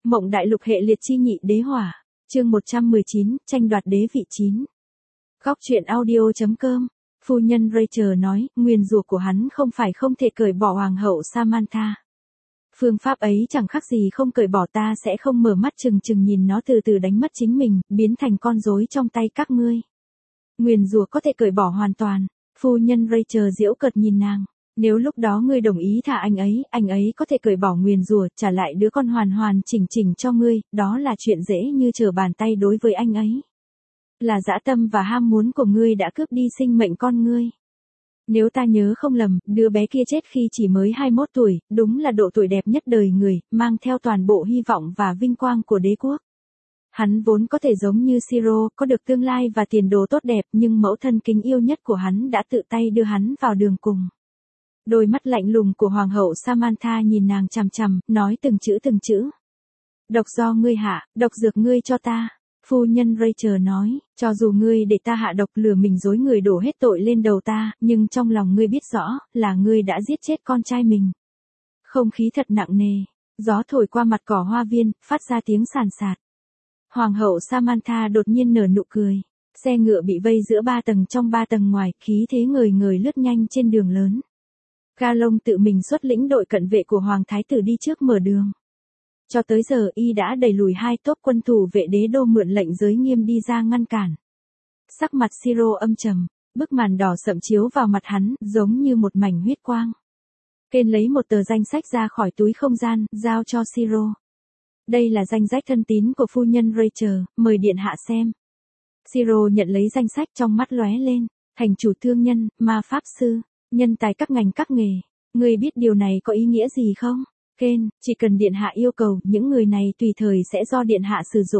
Mộng đại lục hệ liệt chi nhị đế hỏa, chương 119, tranh đoạt đế vị 9. Góc truyện audio.com. Phu nhân Rachel nói, nguyền rủa của hắn không phải không thể cởi bỏ hoàng hậu Samantha. Phương pháp ấy chẳng khác gì không cởi bỏ, ta sẽ không mở mắt chừng chừng nhìn nó từ từ đánh mất chính mình, biến thành con rối trong tay các ngươi. Nguyền rủa có thể cởi bỏ hoàn toàn. Phu nhân Rachel giễu cợt nhìn nàng. Nếu lúc đó ngươi đồng ý thả anh ấy có thể cởi bỏ nguyền rủa, trả lại đứa con hoàn hoàn chỉnh chỉnh cho ngươi, đó là chuyện dễ như trở bàn tay đối với anh ấy. Là dã tâm và ham muốn của ngươi đã cướp đi sinh mệnh con ngươi. Nếu ta nhớ không lầm, đứa bé kia chết khi chỉ mới 21 tuổi, đúng là độ tuổi đẹp nhất đời người, mang theo toàn bộ hy vọng và vinh quang của đế quốc. Hắn vốn có thể giống như Siro, có được tương lai và tiền đồ tốt đẹp, nhưng mẫu thân kính yêu nhất của hắn đã tự tay đưa hắn vào đường cùng. Đôi mắt lạnh lùng của hoàng hậu Samantha nhìn nàng chằm chằm, nói từng chữ. Độc do ngươi hạ, độc dược ngươi cho ta. Phu nhân Rachel nói, cho dù ngươi để ta hạ độc lừa mình dối người đổ hết tội lên đầu ta, nhưng trong lòng ngươi biết rõ, là ngươi đã giết chết con trai mình. Không khí thật nặng nề, gió thổi qua mặt cỏ hoa viên, phát ra tiếng sàn sạt. Hoàng hậu Samantha đột nhiên nở nụ cười. Xe ngựa bị vây giữa 3 tầng trong 3 tầng ngoài, khí thế ngời lướt nhanh trên đường lớn. Galong tự mình xuất lĩnh đội cận vệ của Hoàng Thái tử đi trước mở đường. Cho tới giờ y đã đẩy lùi 2 tốp quân thủ vệ đế đô mượn lệnh giới nghiêm đi ra ngăn cản. Sắc mặt Siro âm trầm, bức màn đỏ sậm chiếu vào mặt hắn, giống như một mảnh huyết quang. Kên lấy một tờ danh sách ra khỏi túi không gian, giao cho Siro. Đây là danh sách thân tín của phu nhân Rachel, mời điện hạ xem. Siro nhận lấy danh sách, trong mắt lóe lên, thành chủ thương nhân, ma pháp sư, nhân tài các ngành các nghề. Ngươi biết điều này có ý nghĩa gì không? Ken, chỉ cần điện hạ yêu cầu, những người này tùy thời sẽ do điện hạ sử dụng.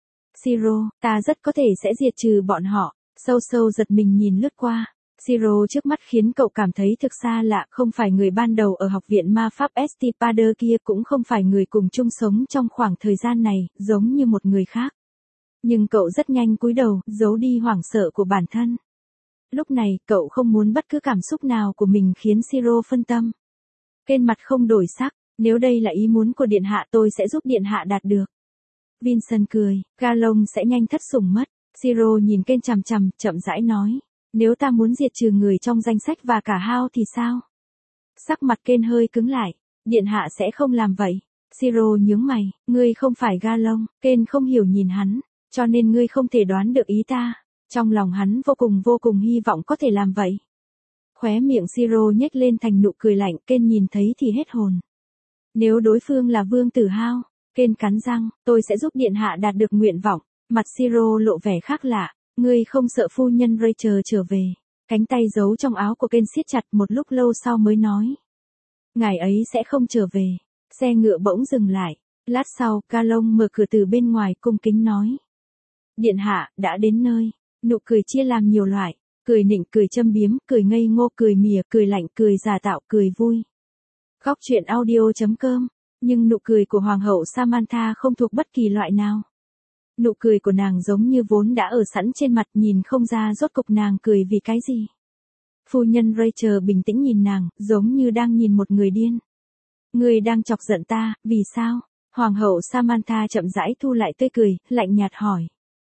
Siro, ta rất có thể sẽ diệt trừ bọn họ. Sâu giật mình nhìn lướt qua. Siro trước mắt khiến cậu cảm thấy thực xa lạ, không phải người ban đầu ở học viện ma pháp Estipader kia, cũng không phải người cùng chung sống trong khoảng thời gian này, giống như một người khác. Nhưng cậu rất nhanh cúi đầu, giấu đi hoảng sợ của bản thân. Lúc này, cậu không muốn bất cứ cảm xúc nào của mình khiến Siro phân tâm. Kên mặt không đổi sắc, nếu đây là ý muốn của điện hạ tôi sẽ giúp điện hạ đạt được. Vincent cười, Galong sẽ nhanh thất sủng mất. Siro nhìn Kên chằm chằm, chậm rãi nói. Nếu ta muốn diệt trừ người trong danh sách và cả Hao thì sao? Sắc mặt Kên hơi cứng lại. Điện hạ sẽ không làm vậy. Siro nhướng mày, ngươi không phải Galong. Kên không hiểu nhìn hắn, cho nên ngươi không thể đoán được ý ta. Trong lòng hắn vô cùng hy vọng có thể làm vậy. Khóe miệng Siro nhếch lên thành nụ cười lạnh, Kên nhìn thấy thì hết hồn. Nếu đối phương là vương tử Hao, Kên cắn răng, tôi sẽ giúp điện hạ đạt được nguyện vọng. Mặt Siro lộ vẻ khác lạ, ngươi không sợ phu nhân Rachel trở về. Cánh tay giấu trong áo của Kên siết chặt, một lúc lâu sau mới nói. Ngài ấy sẽ không trở về. Xe ngựa bỗng dừng lại. Lát sau, Galong mở cửa từ bên ngoài, cung kính nói. Điện hạ, đã đến nơi. Nụ cười chia làm nhiều loại. Cười nịnh, cười châm biếm, cười ngây ngô, cười mỉa, cười lạnh, cười giả tạo, cười vui. Góc truyện audio.com. Nhưng nụ cười của Hoàng hậu Samantha không thuộc bất kỳ loại nào. Nụ cười của nàng giống như vốn đã ở sẵn trên mặt, nhìn không ra rốt cục nàng cười vì cái gì. Phu nhân Rachel bình tĩnh nhìn nàng, giống như đang nhìn một người điên. Ngươi đang chọc giận ta, vì sao? Hoàng hậu Samantha chậm rãi thu lại tươi cười, lạnh nhạt hỏi.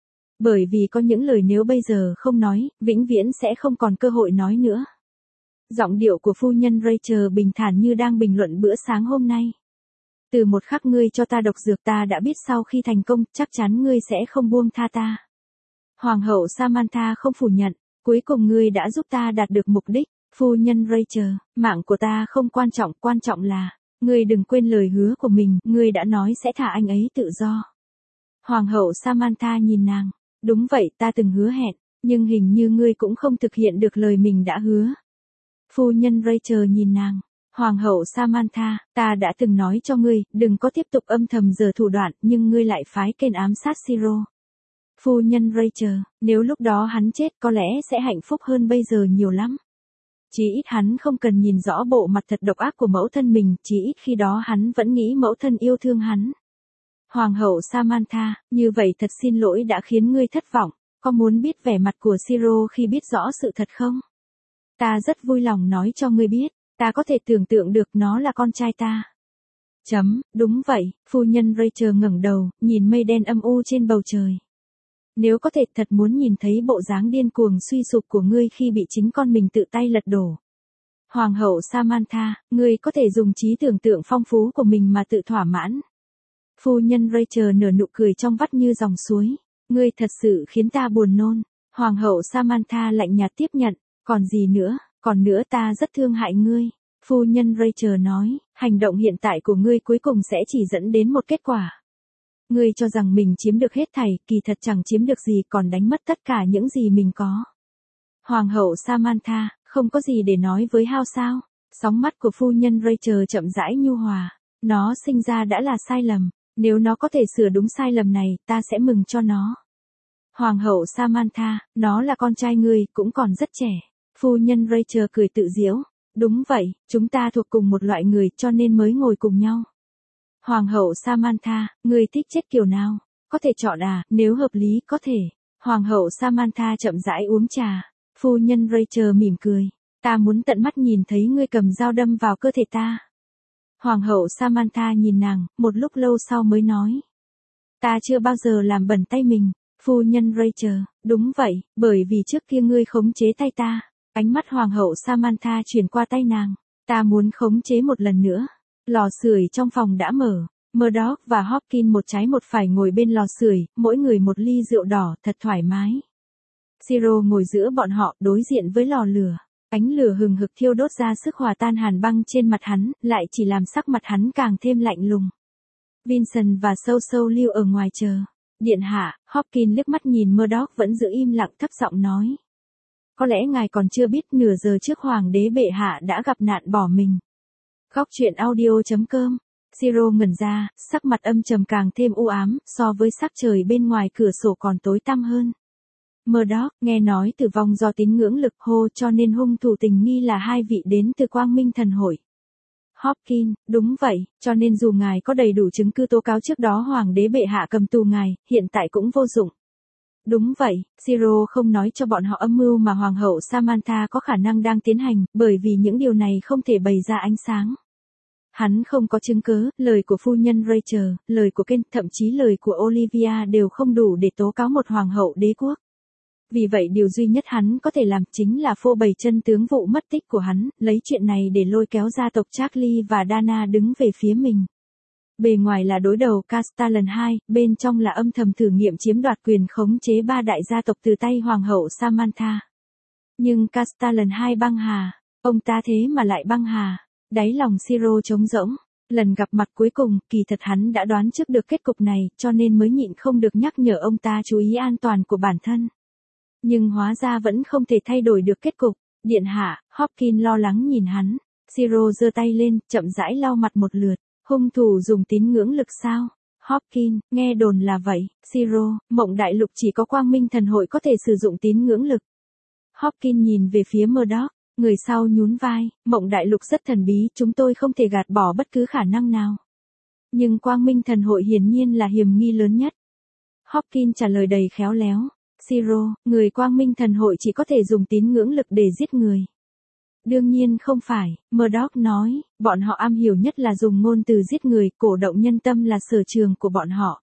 Bởi vì có những lời nếu bây giờ không nói, vĩnh viễn sẽ không còn cơ hội nói nữa. Giọng điệu của phu nhân Rachel bình thản như đang bình luận bữa sáng hôm nay. Từ một khắc ngươi cho ta độc dược, ta đã biết sau khi thành công, chắc chắn ngươi sẽ không buông tha ta. Hoàng hậu Samantha không phủ nhận, cuối cùng ngươi đã giúp ta đạt được mục đích. Phu nhân Rachel, mạng của ta không quan trọng là, ngươi đừng quên lời hứa của mình, ngươi đã nói sẽ thả anh ấy tự do. Hoàng hậu Samantha nhìn nàng, đúng vậy, ta từng hứa hẹn, nhưng hình như ngươi cũng không thực hiện được lời mình đã hứa. Phu nhân Rachel nhìn nàng. Hoàng hậu Samantha, ta đã từng nói cho ngươi, đừng có tiếp tục âm thầm giở thủ đoạn, nhưng ngươi lại phái Kên ám sát Siro. Phu nhân Rachel, nếu lúc đó hắn chết có lẽ sẽ hạnh phúc hơn bây giờ nhiều lắm. Chí ít hắn không cần nhìn rõ bộ mặt thật độc ác của mẫu thân mình, chí ít khi đó hắn vẫn nghĩ mẫu thân yêu thương hắn. Hoàng hậu Samantha, như vậy thật xin lỗi đã khiến ngươi thất vọng, có muốn biết vẻ mặt của Siro khi biết rõ sự thật không? Ta rất vui lòng nói cho ngươi biết. Ta có thể tưởng tượng được nó là con trai ta. Đúng vậy, phu nhân Rachel ngẩng đầu, nhìn mây đen âm u trên bầu trời. Nếu có thể thật muốn nhìn thấy bộ dáng điên cuồng suy sụp của ngươi khi bị chính con mình tự tay lật đổ. Hoàng hậu Samantha, ngươi có thể dùng trí tưởng tượng phong phú của mình mà tự thỏa mãn. Phu nhân Rachel nở nụ cười trong vắt như dòng suối. Ngươi thật sự khiến ta buồn nôn. Hoàng hậu Samantha lạnh nhạt tiếp nhận. Còn gì nữa, còn nữa ta rất thương hại ngươi. Phu nhân Rachel nói, hành động hiện tại của ngươi cuối cùng sẽ chỉ dẫn đến một kết quả. Ngươi cho rằng mình chiếm được hết thảy, kỳ thật chẳng chiếm được gì còn đánh mất tất cả những gì mình có. Hoàng hậu Samantha, không có gì để nói với Hao sao? Sóng mắt của phu nhân Rachel chậm rãi nhu hòa. Nó sinh ra đã là sai lầm. Nếu nó có thể sửa đúng sai lầm này, ta sẽ mừng cho nó. Hoàng hậu Samantha, nó là con trai ngươi, cũng còn rất trẻ. Phu nhân Rachel cười tự giễu. Đúng vậy, chúng ta thuộc cùng một loại người cho nên mới ngồi cùng nhau. Hoàng hậu Samantha, ngươi thích chết kiểu nào? Có thể chọn à, nếu hợp lý có thể. Hoàng hậu Samantha chậm rãi uống trà. Phu nhân Rachel mỉm cười. Ta muốn tận mắt nhìn thấy ngươi cầm dao đâm vào cơ thể ta. Hoàng hậu Samantha nhìn nàng, một lúc lâu sau mới nói. Ta chưa bao giờ làm bẩn tay mình. Phu nhân Rachel, đúng vậy, bởi vì trước kia ngươi khống chế tay ta. Ánh mắt hoàng hậu Samantha chuyển qua tay nàng. Ta muốn khống chế một lần nữa. Lò sưởi trong phòng đã mở. Murdoch và Hopkins một trái một phải ngồi bên lò sưởi, mỗi người một ly rượu đỏ, thật thoải mái. Siro ngồi giữa bọn họ, đối diện với lò lửa. Ánh lửa hừng hực thiêu đốt ra sức hòa tan hàn băng trên mặt hắn, lại chỉ làm sắc mặt hắn càng thêm lạnh lùng. Vincent và Sâu Sâu lưu ở ngoài chờ. Điện hạ, Hopkins liếc mắt nhìn Murdoch vẫn giữ im lặng thấp giọng nói. Có lẽ ngài còn chưa biết nửa giờ trước hoàng đế bệ hạ đã gặp nạn bỏ mình. Góc truyện audio.com. Siro ngẩn ra, sắc mặt âm trầm càng thêm u ám, so với sắc trời bên ngoài cửa sổ còn tối tăm hơn. Murdoch, nghe nói tử vong do tín ngưỡng lực hô cho nên hung thủ tình nghi là hai vị đến từ Quang Minh Thần Hội. Hopkins, đúng vậy, cho nên dù ngài có đầy đủ chứng cứ tố cáo trước đó hoàng đế bệ hạ cầm tù ngài, hiện tại cũng vô dụng. Đúng vậy, Siro không nói cho bọn họ âm mưu mà hoàng hậu Samantha có khả năng đang tiến hành, bởi vì những điều này không thể bày ra ánh sáng. Hắn không có chứng cứ, lời của phu nhân Rachel, lời của Ken, thậm chí lời của Olivia đều không đủ để tố cáo một hoàng hậu đế quốc. Vì vậy điều duy nhất hắn có thể làm chính là phô bày chân tướng vụ mất tích của hắn, lấy chuyện này để lôi kéo gia tộc Charlie và Dana đứng về phía mình. Bề ngoài là đối đầu Castellan 2, bên trong là âm thầm thử nghiệm chiếm đoạt quyền khống chế ba đại gia tộc từ tay hoàng hậu Samantha. Nhưng Castellan 2 băng hà, ông ta thế mà lại băng hà, đáy lòng Siro trống rỗng. Lần gặp mặt cuối cùng, kỳ thật hắn đã đoán trước được kết cục này, cho nên mới nhịn không được nhắc nhở ông ta chú ý an toàn của bản thân. Nhưng hóa ra vẫn không thể thay đổi được kết cục. Điện hạ, Hopkins lo lắng nhìn hắn. Siro giơ tay lên, chậm rãi lau mặt một lượt. Hung thủ dùng tín ngưỡng lực sao? Hopkins, nghe đồn là vậy. Siro, Mộng Đại Lục chỉ có Quang Minh Thần Hội có thể sử dụng tín ngưỡng lực. Hopkins nhìn về phía Murdoch. Người sau nhún vai, Mộng Đại Lục rất thần bí, chúng tôi không thể gạt bỏ bất cứ khả năng nào. Nhưng Quang Minh Thần Hội hiển nhiên là hiểm nghi lớn nhất. Hopkins trả lời đầy khéo léo. Siro, người Quang Minh Thần Hội chỉ có thể dùng tín ngưỡng lực để giết người. Đương nhiên không phải, Murdoch nói, bọn họ am hiểu nhất là dùng ngôn từ giết người, cổ động nhân tâm là sở trường của bọn họ.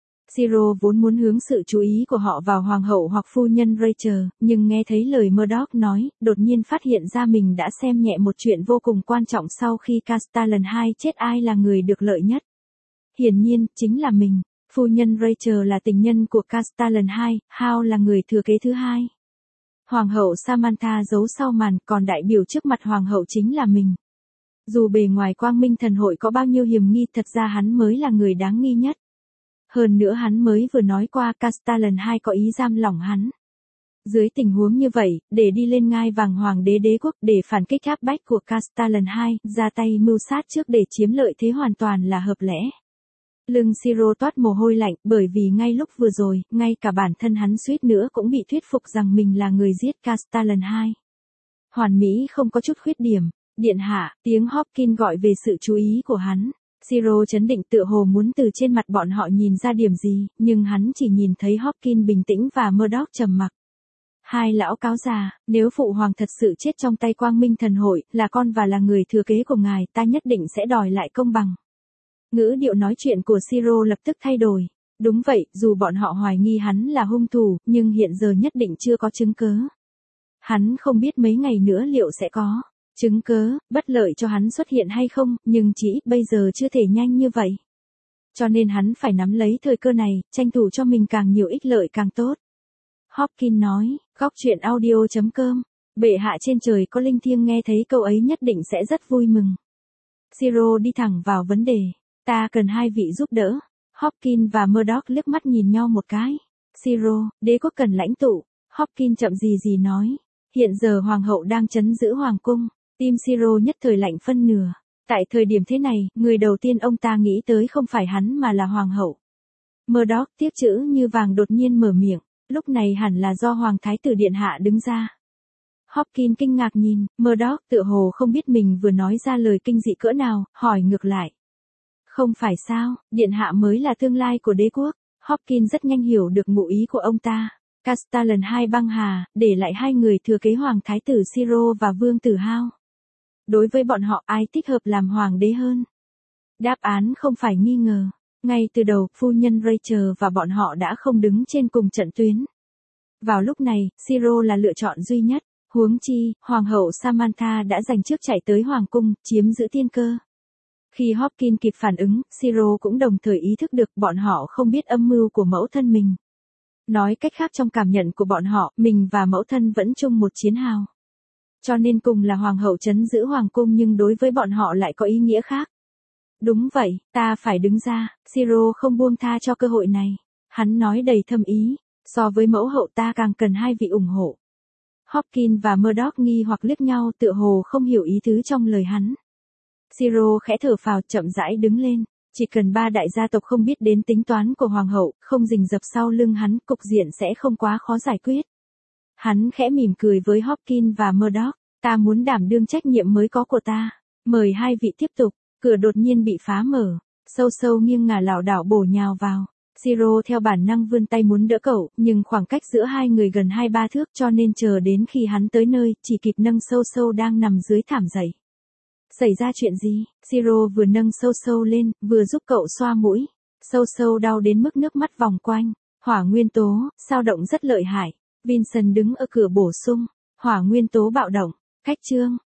Siro vốn muốn hướng sự chú ý của họ vào hoàng hậu hoặc phu nhân Rachel, nhưng nghe thấy lời Murdoch nói, đột nhiên phát hiện ra mình đã xem nhẹ một chuyện vô cùng quan trọng sau khi Castellan 2 chết, ai là người được lợi nhất. Hiển nhiên, chính là mình. Phu nhân Rachel là tình nhân của Castellan 2, Hal là người thừa kế thứ hai. Hoàng hậu Samantha giấu sau màn, còn đại biểu trước mặt hoàng hậu chính là mình. Dù bề ngoài Quang Minh Thần Hội có bao nhiêu hiểm nghi, thật ra hắn mới là người đáng nghi nhất. Hơn nữa hắn mới vừa nói qua Castellan 2 có ý giam lỏng hắn. Dưới tình huống như vậy, để đi lên ngai vàng hoàng đế đế quốc để phản kích áp bách của Castellan 2, ra tay mưu sát trước để chiếm lợi thế hoàn toàn là hợp lẽ. Lưng Siro toát mồ hôi lạnh, bởi vì ngay lúc vừa rồi, ngay cả bản thân hắn suýt nữa cũng bị thuyết phục rằng mình là người giết Castellan 2. Hoàn mỹ không có chút khuyết điểm. Điện hạ, tiếng Hopkins gọi về sự chú ý của hắn. Siro chấn định tựa hồ muốn từ trên mặt bọn họ nhìn ra điểm gì, nhưng hắn chỉ nhìn thấy Hopkins bình tĩnh và Murdoch trầm mặc. Hai lão cáo già, nếu phụ hoàng thật sự chết trong tay Quang Minh Thần Hội, là con và là người thừa kế của ngài, ta nhất định sẽ đòi lại công bằng. Ngữ điệu nói chuyện của Siro lập tức thay đổi. Đúng vậy, dù bọn họ hoài nghi hắn là hung thủ, nhưng hiện giờ nhất định chưa có chứng cớ. Hắn không biết mấy ngày nữa liệu sẽ có chứng cớ, bất lợi cho hắn xuất hiện hay không, nhưng chỉ ít bây giờ chưa thể nhanh như vậy. Cho nên hắn phải nắm lấy thời cơ này, tranh thủ cho mình càng nhiều ích lợi càng tốt. Hopkins nói, góc truyện audio.com, bệ hạ trên trời có linh thiêng nghe thấy câu ấy nhất định sẽ rất vui mừng. Siro đi thẳng vào vấn đề, ta cần hai vị giúp đỡ. Hopkins và Murdoch liếc mắt nhìn nhau một cái. Siro, đế quốc cần lãnh tụ. Hopkins chậm gì nói, hiện giờ hoàng hậu đang trấn giữ hoàng cung. Tim Siro nhất thời lạnh phân nửa. Tại thời điểm thế này, người đầu tiên ông ta nghĩ tới không phải hắn mà là hoàng hậu. Murdoch tiếc chữ như vàng đột nhiên mở miệng, lúc này hẳn là do hoàng thái tử điện hạ đứng ra. Hopkins kinh ngạc nhìn, Murdoch tựa hồ không biết mình vừa nói ra lời kinh dị cỡ nào, hỏi ngược lại. Không phải sao, điện hạ mới là tương lai của đế quốc. Hopkins rất nhanh hiểu được ngụ ý của ông ta. Castellan hai băng hà, để lại hai người thừa kế hoàng thái tử Siro và vương tử Hao. Đối với bọn họ ai thích hợp làm hoàng đế hơn? Đáp án không phải nghi ngờ. Ngay từ đầu, phu nhân Rachel và bọn họ đã không đứng trên cùng trận tuyến. Vào lúc này, Siro là lựa chọn duy nhất. Huống chi, hoàng hậu Samantha đã giành trước chạy tới hoàng cung, chiếm giữ tiên cơ. Khi Hopkins kịp phản ứng, Siro cũng đồng thời ý thức được bọn họ không biết âm mưu của mẫu thân mình. Nói cách khác trong cảm nhận của bọn họ, mình và mẫu thân vẫn chung một chiến hào. Cho nên cùng là hoàng hậu trấn giữ hoàng cung nhưng đối với bọn họ lại có ý nghĩa khác. Đúng vậy, ta phải đứng ra, Siro không buông tha cho cơ hội này. Hắn nói đầy thâm ý, so với mẫu hậu ta càng cần hai vị ủng hộ. Hopkins và Murdoch nghi hoặc liếc nhau tựa hồ không hiểu ý tứ trong lời hắn. Siro khẽ thở phào chậm rãi đứng lên. Chỉ cần ba đại gia tộc không biết đến tính toán của hoàng hậu, không rình rập sau lưng hắn, cục diện sẽ không quá khó giải quyết. Hắn khẽ mỉm cười với Hopkins và Murdoch, ta muốn đảm đương trách nhiệm mới có của ta. Mời hai vị tiếp tục, cửa đột nhiên bị phá mở, sâu nghiêng ngả lảo đảo bổ nhào vào. Siro theo bản năng vươn tay muốn đỡ cậu, nhưng khoảng cách giữa hai người gần 2-3 thước cho nên chờ đến khi hắn tới nơi, chỉ kịp nâng sâu đang nằm dưới thảm dậy. Xảy ra chuyện gì? Siro vừa nâng sâu lên, vừa giúp cậu xoa mũi. Sâu đau đến mức nước mắt vòng quanh. Hỏa nguyên tố, sao động rất lợi hại. Vincent đứng ở cửa bổ sung. Hỏa nguyên tố bạo động. Cách chương.